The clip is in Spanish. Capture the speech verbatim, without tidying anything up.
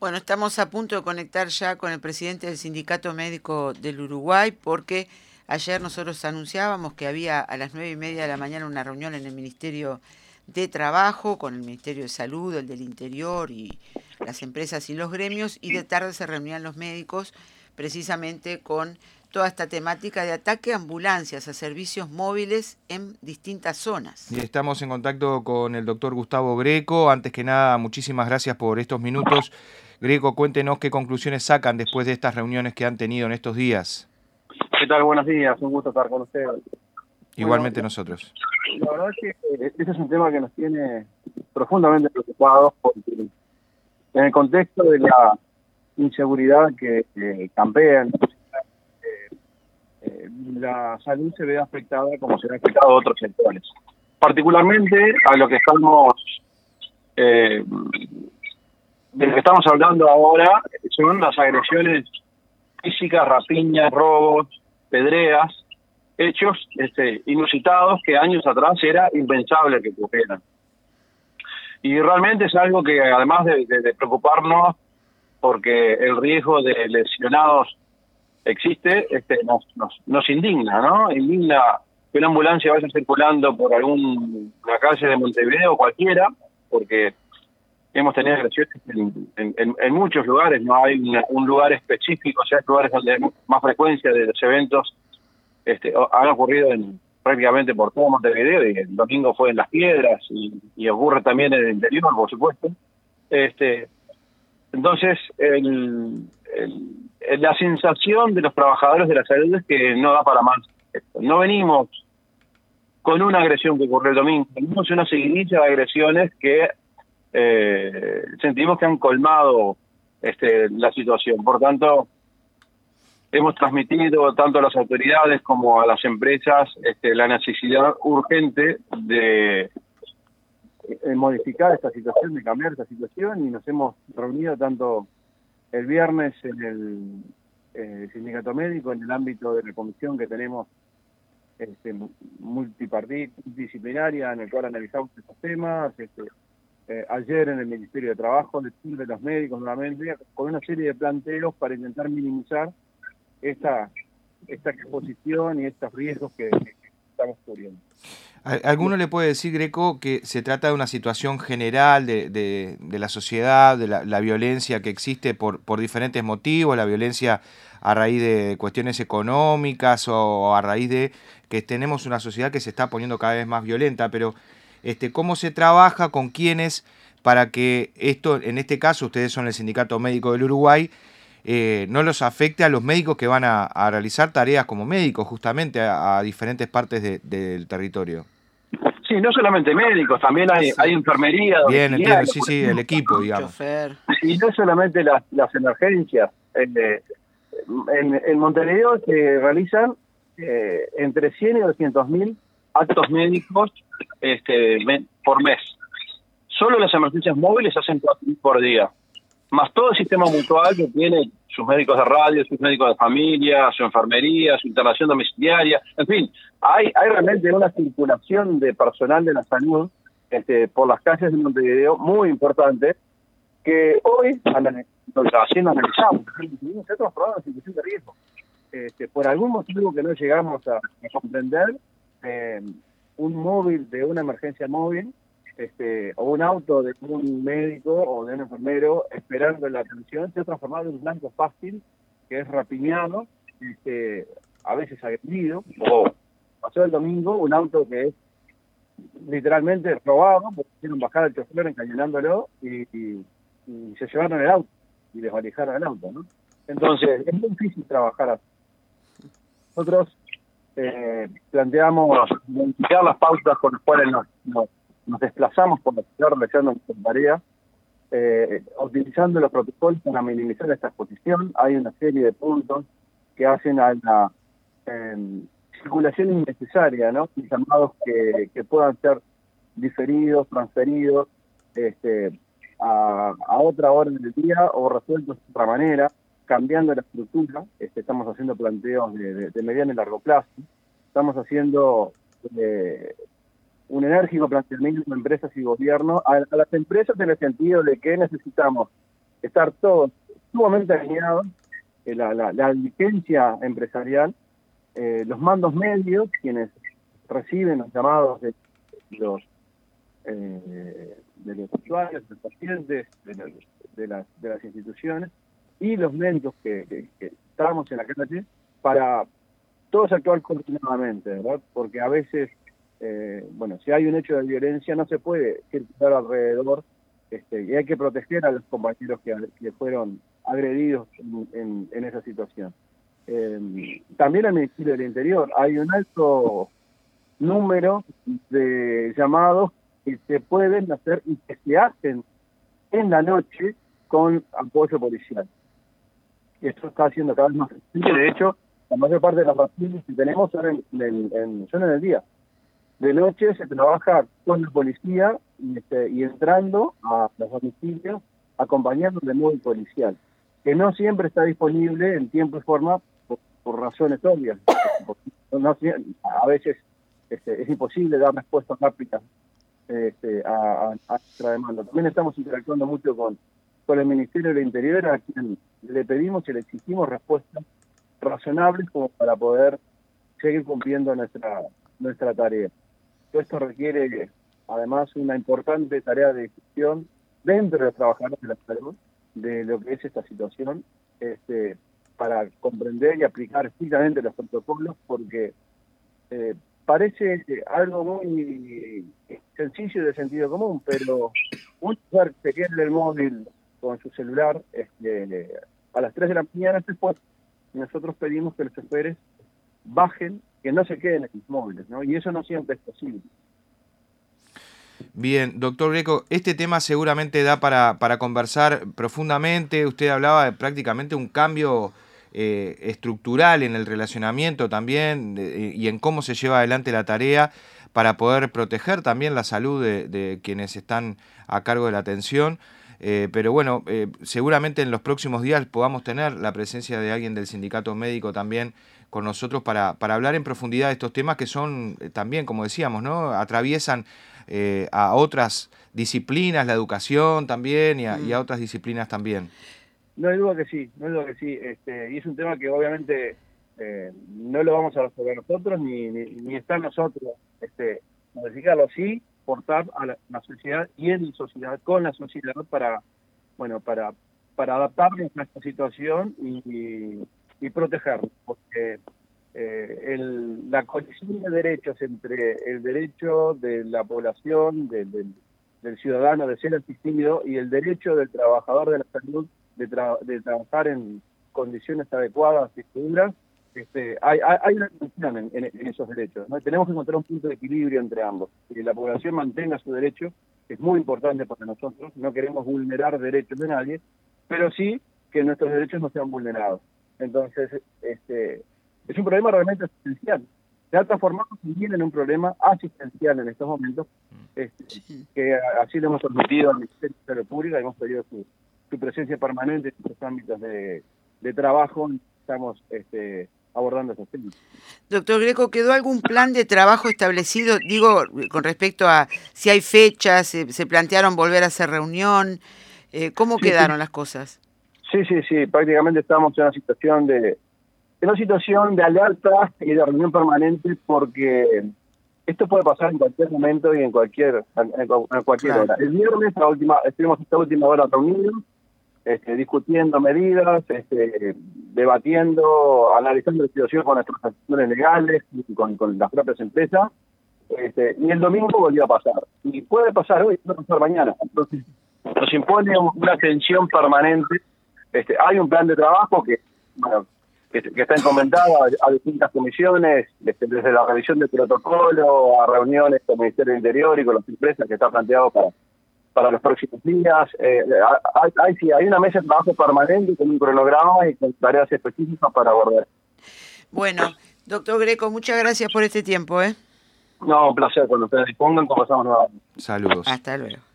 Bueno, estamos a punto de conectar ya con el presidente del Sindicato Médico del Uruguay, porque ayer nosotros anunciábamos que había a las nueve y media de la mañana una reunión en el Ministerio de Trabajo con el Ministerio de Salud, el del Interior y las empresas y los gremios, y de tarde se reunían los médicos precisamente con toda esta temática de ataque a ambulancias, a servicios móviles en distintas zonas. Y estamos en contacto con el doctor Gustavo Greco. Antes que nada, muchísimas gracias por estos minutos. Greco, cuéntenos qué conclusiones sacan después de estas reuniones que han tenido en estos días. ¿Qué tal? Buenos días, un gusto estar con ustedes. Igualmente Bueno, nosotros. La verdad es que este es un tema que nos tiene profundamente preocupados porque en el contexto de la inseguridad que eh, campean, eh, eh, la salud se ve afectada como se ve afectado a otros sectores. Particularmente a lo que estamos eh, de lo que estamos hablando ahora son las agresiones físicas, rapiñas, robos, pedreas, hechos este, inusitados que años atrás era impensable que ocurrieran. Y realmente es algo que, además de, de, de preocuparnos, porque el riesgo de lesionados existe, este, nos, nos, nos indigna, ¿no? Indigna que una ambulancia vaya circulando por alguna calle de Montevideo, cualquiera, porque hemos tenido agresiones en, en, en, en muchos lugares, no hay una, un lugar específico, o sea, lugares donde hay más frecuencia de los eventos este, han ocurrido en, prácticamente por todo Montevideo, y el domingo fue en Las Piedras, y, y ocurre también en el interior, por supuesto. Este, entonces, el, el, la sensación de los trabajadores de la salud es que no da para más. No venimos con una agresión que ocurrió el domingo, venimos una seguidilla de agresiones que Eh, sentimos que han colmado este, la situación. Por tanto, hemos transmitido tanto a las autoridades como a las empresas este, la necesidad urgente de, de modificar esta situación, de cambiar esta situación, y nos hemos reunido tanto el viernes en el eh, sindicato médico, en el ámbito de la comisión que tenemos este, multidisciplinaria, en el cual analizamos estos temas, este, Eh, ayer en el Ministerio de Trabajo, de los médicos nuevamente, con una serie de planteos para intentar minimizar esta, esta exposición y estos riesgos que, que estamos cubriendo. ¿Alguno le puede decir, Greco, que se trata de una situación general de, de, de la sociedad, de la, la violencia que existe por, por diferentes motivos, la violencia a raíz de cuestiones económicas o a raíz de que tenemos una sociedad que se está poniendo cada vez más violenta, pero Este, ¿cómo se trabaja con quiénes para que esto, en este caso, ustedes son el Sindicato Médico del Uruguay, eh, no los afecte a los médicos que van a, a realizar tareas como médicos justamente a, a diferentes partes de, del territorio? Sí, no solamente médicos, también hay, sí. hay enfermería. Bien, entiendo, sí, sí, el equipo, digamos. Chofer. Y no solamente las, las emergencias. En, en, en Montevideo se realizan eh, entre cien y doscientos mil actos médicos este, por mes. Solo las emergencias móviles hacen cuatro mil por día. Más todo el sistema mutual que tiene sus médicos de radio, sus médicos de familia, su enfermería, su internación domiciliaria. En fin, hay, hay realmente una circulación de personal de la salud este, por las calles de Montevideo muy importante, que hoy, haciendo analizamos, nosotros probamos la situación de riesgo. Este, por algún motivo que no llegamos a, a comprender, Eh, un móvil de una emergencia móvil este, o un auto de un médico o de un enfermero esperando la atención se ha transformado en un blanco fácil que es rapiñado, este, a veces agredido. O pasó el domingo un auto que es literalmente robado porque hicieron bajar al chofer encañonándolo y, y, y se llevaron el auto y desvalijaron el auto, ¿no? Entonces es muy difícil trabajar así. Nosotros Eh, planteamos modificar las pautas con las cuales nos, nos, nos desplazamos por la ciudad realizando nuestra tarea, eh, utilizando los protocolos para minimizar esta exposición. Hay una serie de puntos que hacen a la eh, circulación innecesaria, ¿no? Llamados que, que puedan ser diferidos, transferidos este, a, a otra hora del día o resueltos de otra manera, cambiando la estructura. Este, estamos haciendo planteos de, de, de mediano y largo plazo. Estamos haciendo eh, un enérgico planteamiento de empresas y gobierno a, a las empresas en el sentido de que necesitamos estar todos sumamente alineados, eh, la, la, la dirigencia empresarial, eh, los mandos medios, quienes reciben los llamados de los eh, de los usuarios, de los pacientes, de, los, de, las, de las instituciones, y los médicos que, que, que estamos en la calle, para todos actuar coordinadamente, ¿verdad? Porque a veces, eh, bueno, si hay un hecho de violencia, no se puede circular alrededor, este, y hay que proteger a los compañeros que, que fueron agredidos en, en, en esa situación. Eh, también al Ministerio del Interior hay un alto número de llamados que se pueden hacer y que se hacen en la noche con apoyo policial. Esto está haciendo cada vez más sencillo. De hecho, la mayor parte de las vacunas que tenemos son en, en, en, son en el día. De noche se trabaja con la policía y, este, y entrando a los domicilios, acompañando del móvil policial, que no siempre está disponible en tiempo y forma por, por razones obvias. No, a veces este, es imposible dar respuestas rápidas este, a, a, a nuestra demanda. También estamos interactuando mucho con, con el Ministerio del Interior, a quien le pedimos y le exigimos respuestas razonables como para poder seguir cumpliendo nuestra nuestra tarea. Todo esto requiere además una importante tarea de gestión dentro de los trabajadores de la salud de lo que es esta situación, este, para comprender y aplicar estrictamente los protocolos, porque eh, parece algo muy sencillo y de sentido común, pero un mujer que queda en el móvil con su celular este, a las tres de la mañana, después nosotros pedimos que los choferes bajen, que no se queden en los móviles, ¿no? Y eso no siempre es posible. Bien, doctor Greco, este tema seguramente da para, para conversar profundamente. Usted hablaba de prácticamente un cambio eh, estructural en el relacionamiento también de, y en cómo se lleva adelante la tarea para poder proteger también la salud de, de quienes están a cargo de la atención. Eh, pero bueno, eh, seguramente en los próximos días podamos tener la presencia de alguien del sindicato médico también con nosotros para, para hablar en profundidad de estos temas que son eh, también, como decíamos, ¿no? Atraviesan eh, a otras disciplinas, la educación también y a, mm. y a otras disciplinas también. No hay duda que sí, no hay duda que sí. Este, y es un tema que obviamente eh, no lo vamos a resolver nosotros ni, ni, ni está en nosotros este, modificarlo, sí, portar a la, la sociedad y en la sociedad, con la sociedad para, bueno, para, para adaptarnos a esta situación y, y, y protegernos, porque eh, el, la colisión de derechos entre el derecho de la población, de, de, del ciudadano de ser asistido y el derecho del trabajador de la salud de, tra de trabajar en condiciones adecuadas y seguras, Este, hay, hay una tensión en, en, en esos derechos, ¿no? Tenemos que encontrar un punto de equilibrio entre ambos. Que la población mantenga su derecho es muy importante para nosotros. No queremos vulnerar derechos de nadie, pero sí que nuestros derechos no sean vulnerados. Entonces, este, es un problema realmente asistencial. Se ha transformado también en un problema asistencial en estos momentos, este, que así lo hemos transmitido al Ministerio de Salud Pública, hemos pedido su, su presencia permanente en estos ámbitos de, de trabajo. Estamos este, abordando esos temas. Doctor Greco, ¿quedó algún plan de trabajo establecido? Digo, con respecto a si hay fechas, se, se plantearon volver a hacer reunión, eh, ¿cómo sí, quedaron sí. las cosas? Sí, sí, sí, prácticamente estamos en una situación de, en una situación de alerta y de reunión permanente, porque esto puede pasar en cualquier momento y en cualquier, en, en cualquier claro. hora. El viernes, la última, estuvimos esta última hora reunidos, Este, discutiendo medidas, este, debatiendo, analizando la situación con nuestras acciones legales y con, con las propias empresas, este, y el domingo volvió a pasar. Y puede pasar hoy, puede pasar mañana. Entonces, nos impone una tensión permanente. Este, hay un plan de trabajo que, bueno, que, que está encomendado a, a distintas comisiones, este, desde la revisión del protocolo, a reuniones con el Ministerio del Interior y con las empresas, que está planteado para para los próximos días. Eh, hay, hay, sí, hay una mesa de trabajo permanente con un cronograma y con tareas específicas para abordar. Bueno, doctor Greco, muchas gracias por este tiempo, ¿eh? No, un placer. Cuando ustedes dispongan, conversamos nuevamente. Saludos. Hasta luego.